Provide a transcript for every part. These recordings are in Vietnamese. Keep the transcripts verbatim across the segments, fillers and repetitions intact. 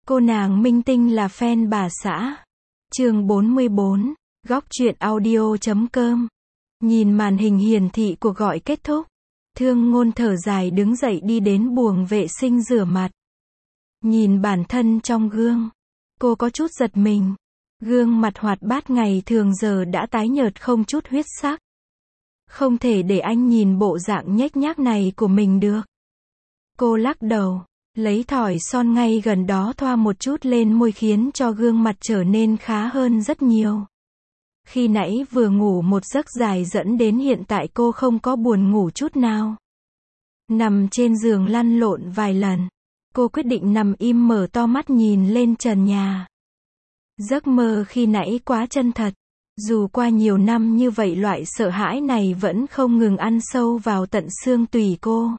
Cô nàng minh tinh là fan bà xã. Chương bốn mươi bốn, góc truyện audio chấm com. Nhìn màn hình hiển thị cuộc gọi kết thúc, Thương Ngôn thở dài đứng dậy đi đến buồng vệ sinh rửa mặt. Nhìn bản thân trong gương, cô có chút giật mình. Gương mặt hoạt bát ngày thường giờ đã tái nhợt không chút huyết sắc. Không thể để anh nhìn bộ dạng nhếch nhác này của mình được. Cô lắc đầu, lấy thỏi son ngay gần đó thoa một chút lên môi khiến cho gương mặt trở nên khá hơn rất nhiều. Khi nãy vừa ngủ một giấc dài dẫn đến hiện tại cô không có buồn ngủ chút nào. Nằm trên giường lăn lộn vài lần, cô quyết định nằm im mở to mắt nhìn lên trần nhà. Giấc mơ khi nãy quá chân thật. Dù qua nhiều năm như vậy loại sợ hãi này vẫn không ngừng ăn sâu vào tận xương tủy cô.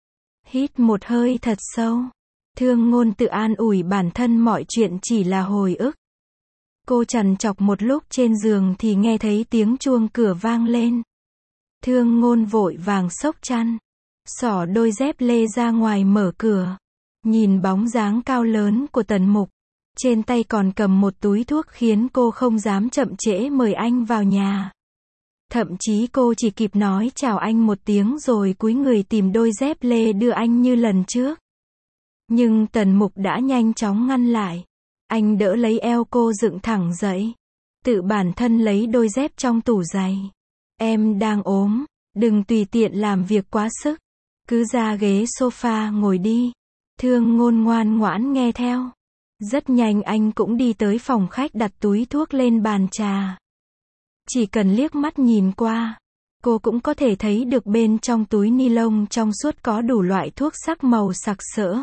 Hít một hơi thật sâu. Thương Ngôn tự an ủi bản thân mọi chuyện chỉ là hồi ức. Cô trằn trọc một lúc trên giường thì nghe thấy tiếng chuông cửa vang lên. Thương Ngôn vội vàng xốc chăn, xỏ đôi dép lê ra ngoài mở cửa. Nhìn bóng dáng cao lớn của Tần Mục, trên tay còn cầm một túi thuốc khiến cô không dám chậm trễ mời anh vào nhà. Thậm chí cô chỉ kịp nói chào anh một tiếng rồi cúi người tìm đôi dép lê đưa anh như lần trước. Nhưng Tần Mục đã nhanh chóng ngăn lại. Anh đỡ lấy eo cô dựng thẳng dậy. Tự bản thân lấy đôi dép trong tủ giày. Em đang ốm, đừng tùy tiện làm việc quá sức. Cứ ra ghế sofa ngồi đi. Thương Ngôn ngoan ngoãn nghe theo. Rất nhanh anh cũng đi tới phòng khách đặt túi thuốc lên bàn trà. Chỉ cần liếc mắt nhìn qua, cô cũng có thể thấy được bên trong túi ni lông trong suốt có đủ loại thuốc sắc màu sặc sỡ.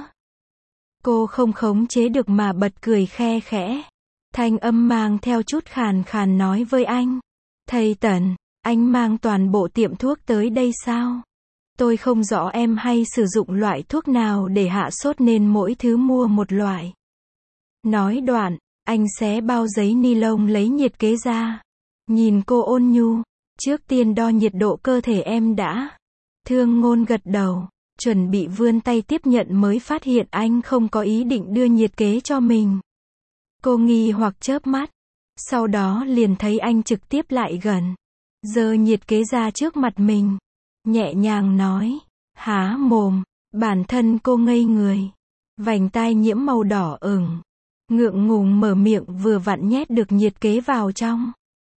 Cô không khống chế được mà bật cười khe khẽ. Thanh âm mang theo chút khàn khàn nói với anh. Thầy Tần, anh mang toàn bộ tiệm thuốc tới đây sao? Tôi không rõ em hay sử dụng loại thuốc nào để hạ sốt nên mỗi thứ mua một loại. Nói đoạn, anh xé bao giấy ni lông lấy nhiệt kế ra. Nhìn cô ôn nhu, trước tiên đo nhiệt độ cơ thể em đã. Thương Ngôn gật đầu, chuẩn bị vươn tay tiếp nhận mới phát hiện anh không có ý định đưa nhiệt kế cho mình. Cô nghi hoặc chớp mắt, sau đó liền thấy anh trực tiếp lại gần, giơ nhiệt kế ra trước mặt mình, nhẹ nhàng nói, há mồm. Bản thân cô ngây người, vành tai nhiễm màu đỏ ửng, ngượng ngùng mở miệng vừa vặn nhét được nhiệt kế vào trong.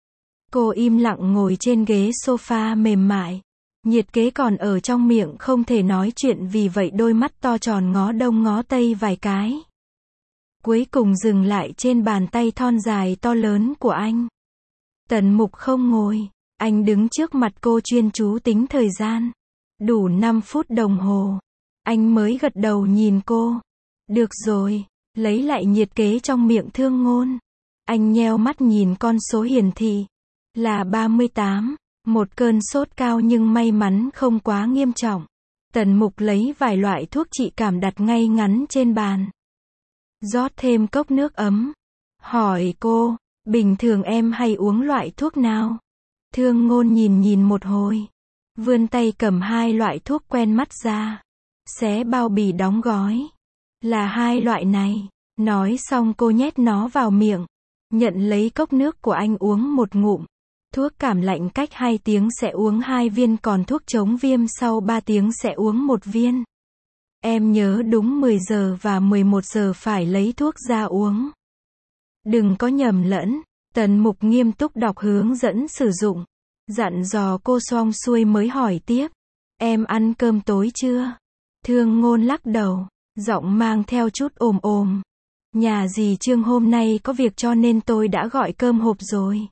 Cô im lặng ngồi trên ghế sofa mềm mại. Nhiệt kế còn ở trong miệng không thể nói chuyện vì vậy đôi mắt to tròn ngó đông ngó tây vài cái. Cuối cùng dừng lại trên bàn tay thon dài to lớn của anh. Tần Mục không ngồi, anh đứng trước mặt cô chuyên chú tính thời gian. Đủ năm phút đồng hồ, anh mới gật đầu nhìn cô. Được rồi, lấy lại nhiệt kế trong miệng Thương Ngôn. Anh nheo mắt nhìn con số hiển thị. Là ba mươi tám, một cơn sốt cao nhưng may mắn không quá nghiêm trọng. Tần Mục lấy vài loại thuốc trị cảm đặt ngay ngắn trên bàn. Rót thêm cốc nước ấm. Hỏi cô, bình thường em hay uống loại thuốc nào? Thương Ngôn nhìn nhìn một hồi. Vươn tay cầm hai loại thuốc quen mắt ra. Xé bao bì đóng gói. Là hai loại này. Nói xong cô nhét nó vào miệng. Nhận lấy cốc nước của anh uống một ngụm. Thuốc cảm lạnh cách hai tiếng sẽ uống hai viên còn thuốc chống viêm sau ba tiếng sẽ uống một viên. Em nhớ đúng mười giờ và mười một giờ phải lấy thuốc ra uống. Đừng có nhầm lẫn. Tần Mục nghiêm túc đọc hướng dẫn sử dụng. Dặn dò cô xong xuôi mới hỏi tiếp. Em ăn cơm tối chưa? Thương Ngôn lắc đầu, giọng mang theo chút ồm ồm. Nhà dì Trương hôm nay có việc cho nên tôi đã gọi cơm hộp rồi.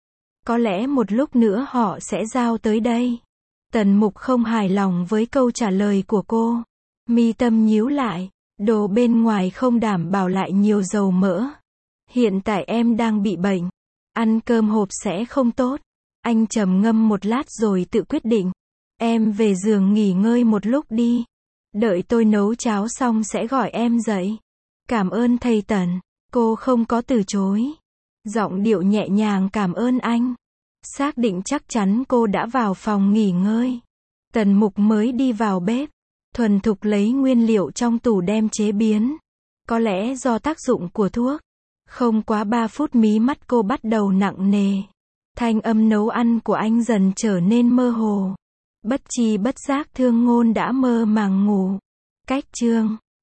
Có lẽ một lúc nữa họ sẽ giao tới đây. Tần Mục không hài lòng với câu trả lời của cô. Mi tâm nhíu lại. Đồ bên ngoài không đảm bảo lại nhiều dầu mỡ. Hiện tại em đang bị bệnh. Ăn cơm hộp sẽ không tốt. Anh trầm ngâm một lát rồi tự quyết định. Em về giường nghỉ ngơi một lúc đi. Đợi tôi nấu cháo xong sẽ gọi em dậy. Cảm ơn thầy Tần. Cô không có từ chối. Giọng điệu nhẹ nhàng cảm ơn anh. Xác định chắc chắn cô đã vào phòng nghỉ ngơi. Tần Mục mới đi vào bếp. Thuần thục lấy nguyên liệu trong tủ đem chế biến. Có lẽ do tác dụng của thuốc. Không quá ba phút mí mắt cô bắt đầu nặng nề. Thanh âm nấu ăn của anh dần trở nên mơ hồ. Bất tri bất giác Thương Ngôn đã mơ màng ngủ. Cách chương